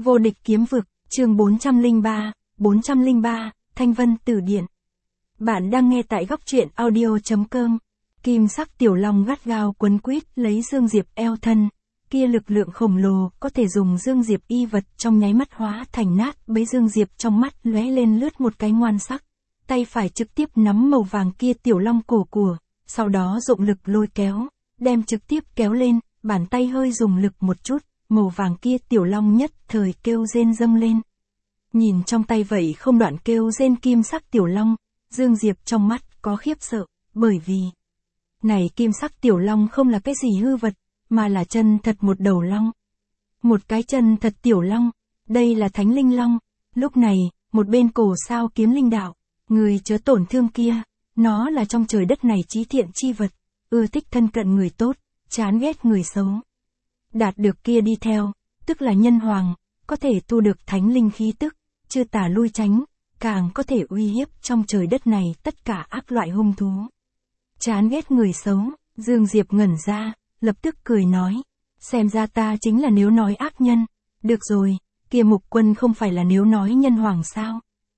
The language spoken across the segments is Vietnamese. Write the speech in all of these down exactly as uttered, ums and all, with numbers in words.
Vô địch kiếm vực, chương bốn trăm lẻ ba, bốn trăm lẻ ba, Thanh Vân Tử Điện. Bạn đang nghe tại góc truyện audio.com. Kim sắc tiểu long gắt gao quấn quýt lấy Dương Diệp eo thân, kia lực lượng khổng lồ có thể dùng Dương Diệp y vật trong nháy mắt hóa thành nát bấy. Dương Diệp trong mắt lóe lên lướt một cái ngoan sắc, tay phải trực tiếp nắm màu vàng kia tiểu long cổ của, sau đó dụng lực lôi kéo, đem trực tiếp kéo lên, bàn tay hơi dùng lực một chút, màu vàng kia tiểu long nhất thời kêu rên dâng lên. Nhìn trong tay vậy không đoạn kêu rên kim sắc tiểu long, Dương Diệp trong mắt có khiếp sợ, bởi vì này kim sắc tiểu long không là cái gì hư vật, mà là chân thật một đầu long. Một cái chân thật tiểu long, đây là thánh linh long. Lúc này, một bên cổ sao kiếm linh đạo, người chớ tổn thương kia, nó là trong trời đất này chí thiện chi vật, ưa thích thân cận người tốt, chán ghét người xấu. Đạt được kia đi theo, tức là nhân hoàng, có thể tu được thánh linh khí tức, chưa tả lui tránh, càng có thể uy hiếp trong trời đất này tất cả ác loại hung thú. Chán ghét người xấu, Dương Diệp ngẩn ra, lập tức cười nói, xem ra ta chính là nếu nói ác nhân. Được rồi, kia Mục Quân không phải là nếu nói nhân hoàng sao?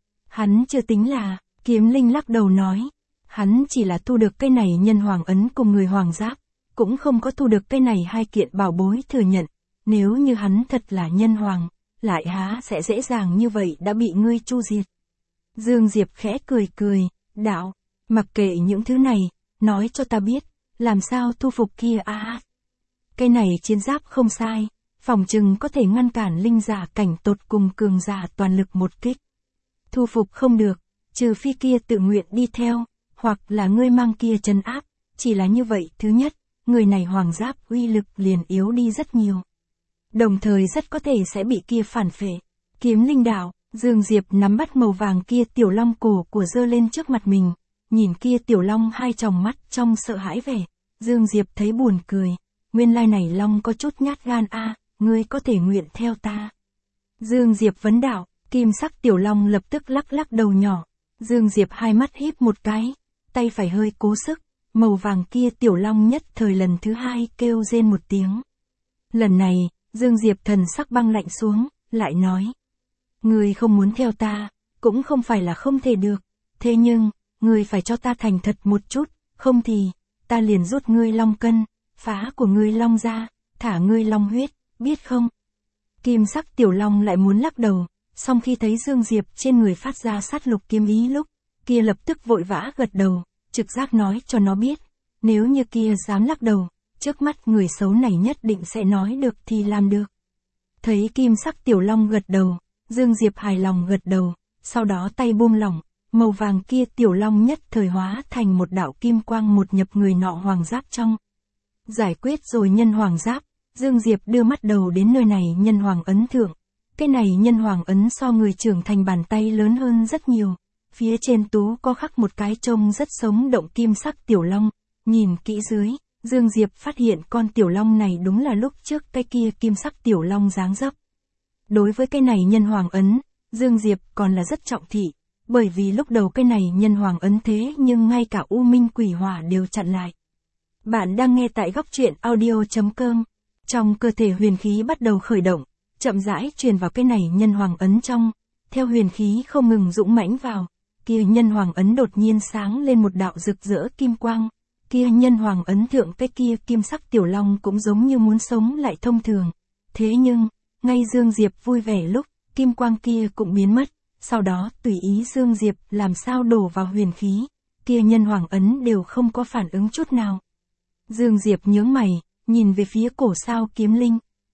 Hắn chưa tính là, kiếm linh lắc đầu nói, hắn chỉ là thu được cái này nhân hoàng ấn cùng người hoàng giáp, cũng không có thu được cái này hai kiện bảo bối thừa nhận. Nếu như hắn thật là nhân hoàng, lại há sẽ dễ dàng như vậy đã bị ngươi chu diệt. Dương Diệp khẽ cười cười, đạo, mặc kệ những thứ này, nói cho ta biết, làm sao thu phục kia a à, cái này chiến giáp không sai, phòng chừng có thể ngăn cản linh giả cảnh tột cùng cường giả toàn lực một kích. Thu phục không được, trừ phi kia tự nguyện đi theo, hoặc là ngươi mang kia trấn áp, chỉ là như vậy. Thứ nhất, người này hoàng giáp uy lực liền yếu đi rất nhiều. Đồng thời rất có thể sẽ bị kia phản phệ. Kiếm linh đạo, Dương Diệp nắm bắt màu vàng kia tiểu long cổ của giơ lên trước mặt mình, nhìn kia tiểu long hai tròng mắt trong sợ hãi vẻ, Dương Diệp thấy buồn cười, nguyên lai này long có chút nhát gan a, à, ngươi có thể nguyện theo ta. Dương Diệp vấn đạo, kim sắc tiểu long lập tức lắc lắc đầu nhỏ, Dương Diệp hai mắt híp một cái, tay phải hơi cố sức, màu vàng kia tiểu long nhất thời lần thứ hai kêu rên một tiếng. Lần này, Dương Diệp thần sắc băng lạnh xuống, lại nói, ngươi không muốn theo ta, cũng không phải là không thể được, thế nhưng, ngươi phải cho ta thành thật một chút, không thì, ta liền rút ngươi long cân, phá của ngươi long ra, thả ngươi long huyết, biết không? Kim sắc tiểu long lại muốn lắc đầu, song khi thấy Dương Diệp trên người phát ra sát lục kiếm ý lúc, kia lập tức vội vã gật đầu, trực giác nói cho nó biết, nếu như kia dám lắc đầu, trước mắt người xấu này nhất định sẽ nói được thì làm được. Thấy kim sắc tiểu long gật đầu, Dương Diệp hài lòng gật đầu, sau đó tay buông lỏng, màu vàng kia tiểu long nhất thời hóa thành một đạo kim quang một nhập người nọ hoàng giáp trong. Giải quyết rồi nhân hoàng giáp, Dương Diệp đưa mắt đầu đến nơi này nhân hoàng ấn thượng. Cái này nhân hoàng ấn so người trưởng thành bàn tay lớn hơn rất nhiều. Phía trên tú có khắc một cái trông rất sống động kim sắc tiểu long. Nhìn kỹ dưới, Dương Diệp phát hiện con tiểu long này đúng là lúc trước cái kia kim sắc tiểu long dáng dấp. Đối với cái này nhân hoàng ấn, Dương Diệp còn là rất trọng thị. Bởi vì lúc đầu cái này nhân hoàng ấn thế nhưng ngay cả U Minh Quỷ Hỏa đều chặn lại. Bạn đang nghe tại góc truyện audio.com. Trong cơ thể huyền khí bắt đầu khởi động, chậm rãi truyền vào cái này nhân hoàng ấn trong. Theo huyền khí không ngừng dũng mãnh vào, kia nhân hoàng ấn đột nhiên sáng lên một đạo rực rỡ kim quang. Kia nhân hoàng ấn thượng cái kia kim sắc tiểu long cũng giống như muốn sống lại thông thường. Thế nhưng, ngay Dương Diệp vui vẻ lúc, kim quang kia cũng biến mất. Sau đó tùy ý Dương Diệp làm sao đổ vào huyền khí, kia nhân hoàng ấn đều không có phản ứng chút nào. Dương Diệp nhướng mày, nhìn về phía cổ sao kiếm linh.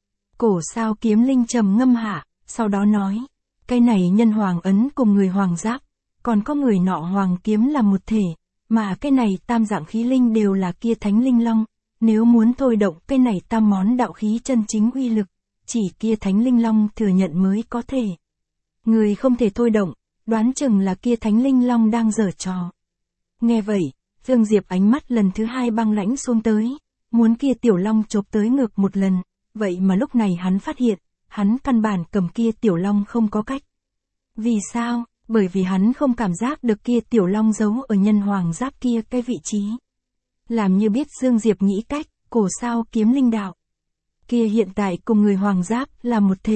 Cổ sao kiếm linh trầm ngâm hạ, sau đó nói, cái này nhân hoàng ấn cùng người hoàng giáp, còn có người nọ hoàng kiếm là một thể, mà cái này tam dạng khí linh đều là kia thánh linh long. Nếu muốn thôi động cái này tam món đạo khí chân chính uy lực, chỉ kia thánh linh long thừa nhận mới có thể. Người không thể thôi động, đoán chừng là kia thánh linh long đang giở trò. Nghe vậy, Dương Diệp ánh mắt lần thứ hai băng lãnh xuống tới, muốn kia tiểu long chộp tới ngược một lần, vậy mà lúc này hắn phát hiện, hắn căn bản cầm kia tiểu long không có cách. Vì sao? Bởi vì hắn không cảm giác được kia tiểu long giấu ở nhân hoàng giáp kia cái vị trí. Làm như biết Dương Diệp nghĩ cách, cổ sao kiếm linh đạo. Kia hiện tại cùng người hoàng giáp là một thể.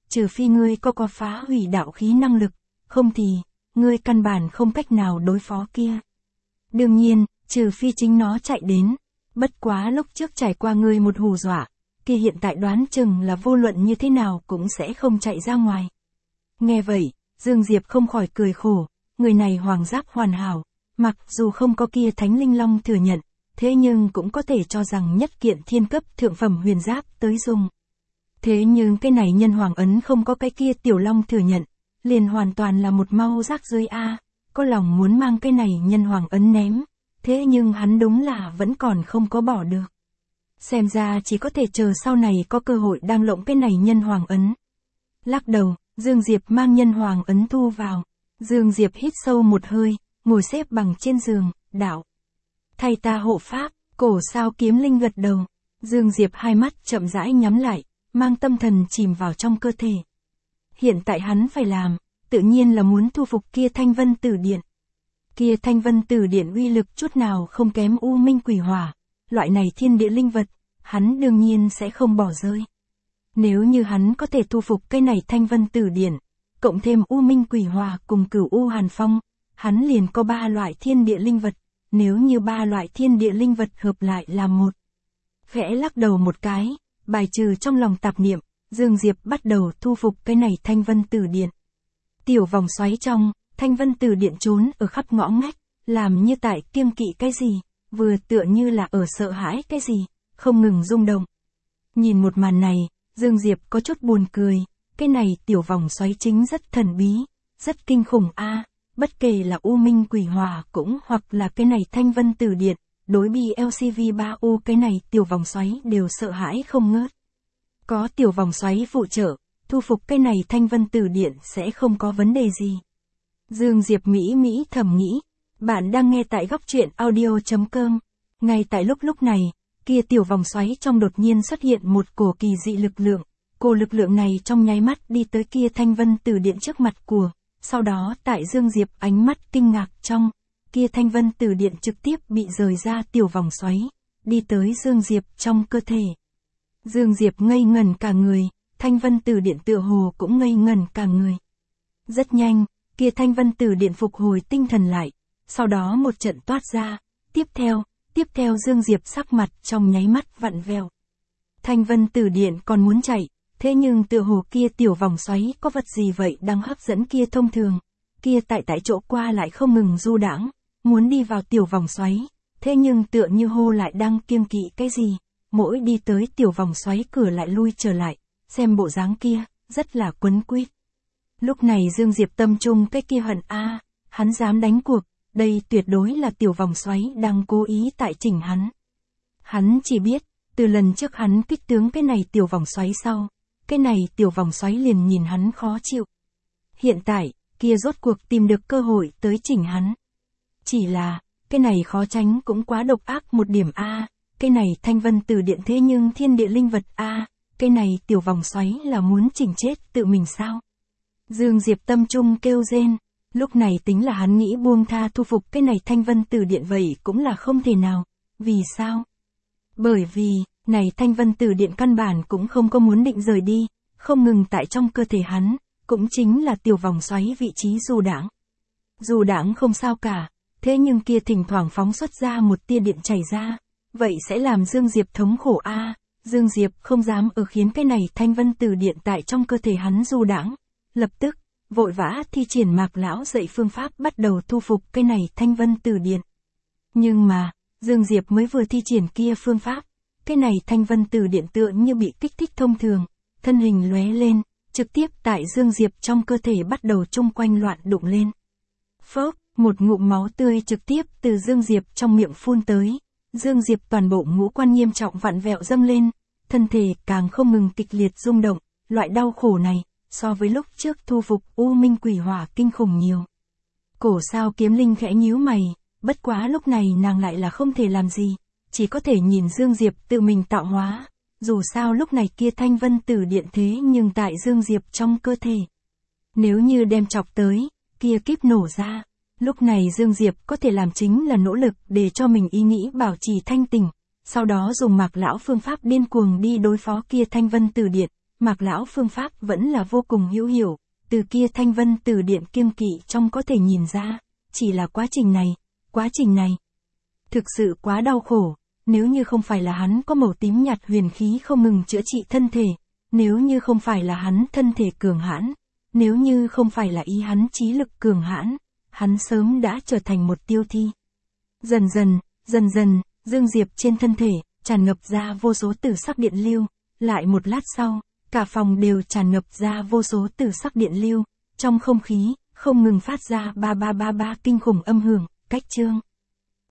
trừ phi ngươi có có phá hủy đạo khí năng lực, không thì, ngươi căn bản không cách nào đối phó kia. Đương nhiên, trừ phi chính nó chạy đến, bất quá lúc trước trải qua ngươi một hù dọa, kia hiện tại đoán chừng là vô luận như thế nào cũng sẽ không chạy ra ngoài. Nghe vậy, Dương Diệp không khỏi cười khổ, người này hoàng giáp hoàn hảo, mặc dù không có kia thánh linh long thừa nhận, thế nhưng cũng có thể cho rằng nhất kiện thiên cấp thượng phẩm huyền giáp tới dùng. Thế nhưng cái này nhân hoàng ấn không có cái kia tiểu long thừa nhận, liền hoàn toàn là một mau rác rưởi a, có lòng muốn mang cái này nhân hoàng ấn ném, thế nhưng hắn đúng là vẫn còn không có bỏ được. Xem ra chỉ có thể chờ sau này có cơ hội đang lộng cái này nhân hoàng ấn. Lắc đầu, Dương Diệp mang nhân hoàng ấn thu vào. Dương Diệp hít sâu một hơi, ngồi xếp bằng trên giường, đạo. Thay ta hộ pháp, cổ sao kiếm linh gật đầu. Dương Diệp hai mắt chậm rãi nhắm lại, mang tâm thần chìm vào trong cơ thể. Hiện tại hắn phải làm, tự nhiên là muốn thu phục kia Thanh Vân Tử Điện. Kia Thanh Vân Tử Điện uy lực chút nào không kém U Minh Quỷ Hỏa, loại này thiên địa linh vật, hắn đương nhiên sẽ không bỏ rơi. Nếu như hắn có thể thu phục cái này Thanh Vân Tử Điện, cộng thêm U Minh Quỷ Hỏa cùng Cửu U Hàn Phong, hắn liền có ba loại thiên địa linh vật, nếu như ba loại thiên địa linh vật hợp lại làm một. Khẽ lắc đầu một cái, bài trừ trong lòng tạp niệm, Dương Diệp bắt đầu thu phục cái này Thanh Vân Tử Điện. Tiểu vòng xoáy trong, Thanh Vân Tử Điện trốn ở khắp ngõ ngách, làm như tại kiêng kỵ cái gì, vừa tựa như là ở sợ hãi cái gì, không ngừng rung động. Nhìn một màn này, Dương Diệp có chút buồn cười, cái này tiểu vòng xoáy chính rất thần bí, rất kinh khủng a, bất kể là U Minh Quỷ Hỏa cũng hoặc là cái này Thanh Vân Tử Điện, đối bi lờ xê vê ba u cái này tiểu vòng xoáy đều sợ hãi không ngớt. Có tiểu vòng xoáy phụ trợ, thu phục cái này Thanh Vân Tử Điện sẽ không có vấn đề gì. Dương Diệp Mỹ Mỹ thầm nghĩ, bạn đang nghe tại góc truyện audio chấm com. Ngay tại lúc lúc này, kia tiểu vòng xoáy trong đột nhiên xuất hiện một cổ kỳ dị lực lượng, cổ lực lượng này trong nháy mắt đi tới kia Thanh Vân Tử Điện trước mặt của, sau đó tại Dương Diệp ánh mắt kinh ngạc trong, kia Thanh Vân Tử Điện trực tiếp bị rời ra tiểu vòng xoáy, đi tới Dương Diệp trong cơ thể. Dương Diệp ngây ngẩn cả người, Thanh Vân Tử Điện tựa hồ cũng ngây ngẩn cả người. Rất nhanh, kia Thanh Vân Tử Điện phục hồi tinh thần lại, sau đó một trận toát ra, tiếp theo, tiếp theo Dương Diệp sắc mặt trong nháy mắt vặn vẹo. Thanh Vân Tử Điện còn muốn chạy, thế nhưng tựa hồ kia tiểu vòng xoáy có vật gì vậy đang hấp dẫn kia thông thường, kia tại tại chỗ qua lại không ngừng du đãng, muốn đi vào tiểu vòng xoáy, thế nhưng tựa như hô lại đang kiêng kỵ cái gì, mỗi đi tới tiểu vòng xoáy cửa lại lui trở lại, xem bộ dáng kia, rất là quấn quýt. Lúc này Dương Diệp tâm trung cái kia hận a, hắn dám đánh cuộc, đây tuyệt đối là tiểu vòng xoáy đang cố ý tại chỉnh hắn. Hắn chỉ biết, từ lần trước hắn kích tướng cái này tiểu vòng xoáy sau, cái này tiểu vòng xoáy liền nhìn hắn khó chịu. Hiện tại, kia rốt cuộc tìm được cơ hội tới chỉnh hắn. Chỉ là, cái này khó tránh cũng quá độc ác một điểm a, cái này Thanh Vân Tử Điện thế nhưng thiên địa linh vật a, cái này tiểu vòng xoáy là muốn chỉnh chết tự mình sao? Dương Diệp tâm trung kêu rên, lúc này tính là hắn nghĩ buông tha thu phục cái này Thanh Vân Tử Điện vậy cũng là không thể nào. Vì sao? Bởi vì, này Thanh Vân Tử Điện căn bản cũng không có muốn định rời đi, không ngừng tại trong cơ thể hắn, cũng chính là tiểu vòng xoáy vị trí du đãng. Du đãng không sao cả, thế nhưng kia thỉnh thoảng phóng xuất ra một tia điện chảy ra, vậy sẽ làm Dương Diệp thống khổ a. Dương Diệp không dám ở khiến cái này Thanh Vân Tử Điện tại trong cơ thể hắn du đãng, lập tức, vội vã thi triển Mạc lão dạy phương pháp bắt đầu thu phục cái này Thanh Vân Tử Điện. Nhưng mà, Dương Diệp mới vừa thi triển kia phương pháp, cái này Thanh Vân Tử Điện tựa như bị kích thích thông thường, thân hình lóe lên, trực tiếp tại Dương Diệp trong cơ thể bắt đầu chung quanh loạn đụng lên. Phốc, một ngụm máu tươi trực tiếp từ Dương Diệp trong miệng phun tới, Dương Diệp toàn bộ ngũ quan nghiêm trọng vặn vẹo dâng lên, thân thể càng không ngừng kịch liệt rung động, loại đau khổ này, so với lúc trước thu phục U Minh Quỷ Hỏa kinh khủng nhiều. Cổ sao kiếm linh khẽ nhíu mày, bất quá lúc này nàng lại là không thể làm gì, chỉ có thể nhìn Dương Diệp tự mình tạo hóa, dù sao lúc này kia Thanh Vân Tử Điện thế nhưng tại Dương Diệp trong cơ thể. Nếu như đem chọc tới, kia kíp nổ ra, lúc này Dương Diệp có thể làm chính là nỗ lực để cho mình ý nghĩ bảo trì thanh tỉnh, sau đó dùng Mạc lão phương pháp điên cuồng đi đối phó kia Thanh Vân Tử Điện, Mạc lão phương pháp vẫn là vô cùng hữu hiệu, từ kia Thanh Vân Tử Điện kiêng kỵ trong có thể nhìn ra, chỉ là quá trình này, quá trình này. Thực sự quá đau khổ, nếu như không phải là hắn có màu tím nhạt huyền khí không ngừng chữa trị thân thể, nếu như không phải là hắn thân thể cường hãn, nếu như không phải là ý hắn trí lực cường hãn, hắn sớm đã trở thành một tiêu thi. Dần dần, dần dần, Dương Diệp trên thân thể, tràn ngập ra vô số tử sắc điện lưu, lại một lát sau, cả phòng đều tràn ngập ra vô số tử sắc điện lưu, trong không khí, không ngừng phát ra ba ba ba ba kinh khủng âm hưởng, cách chương.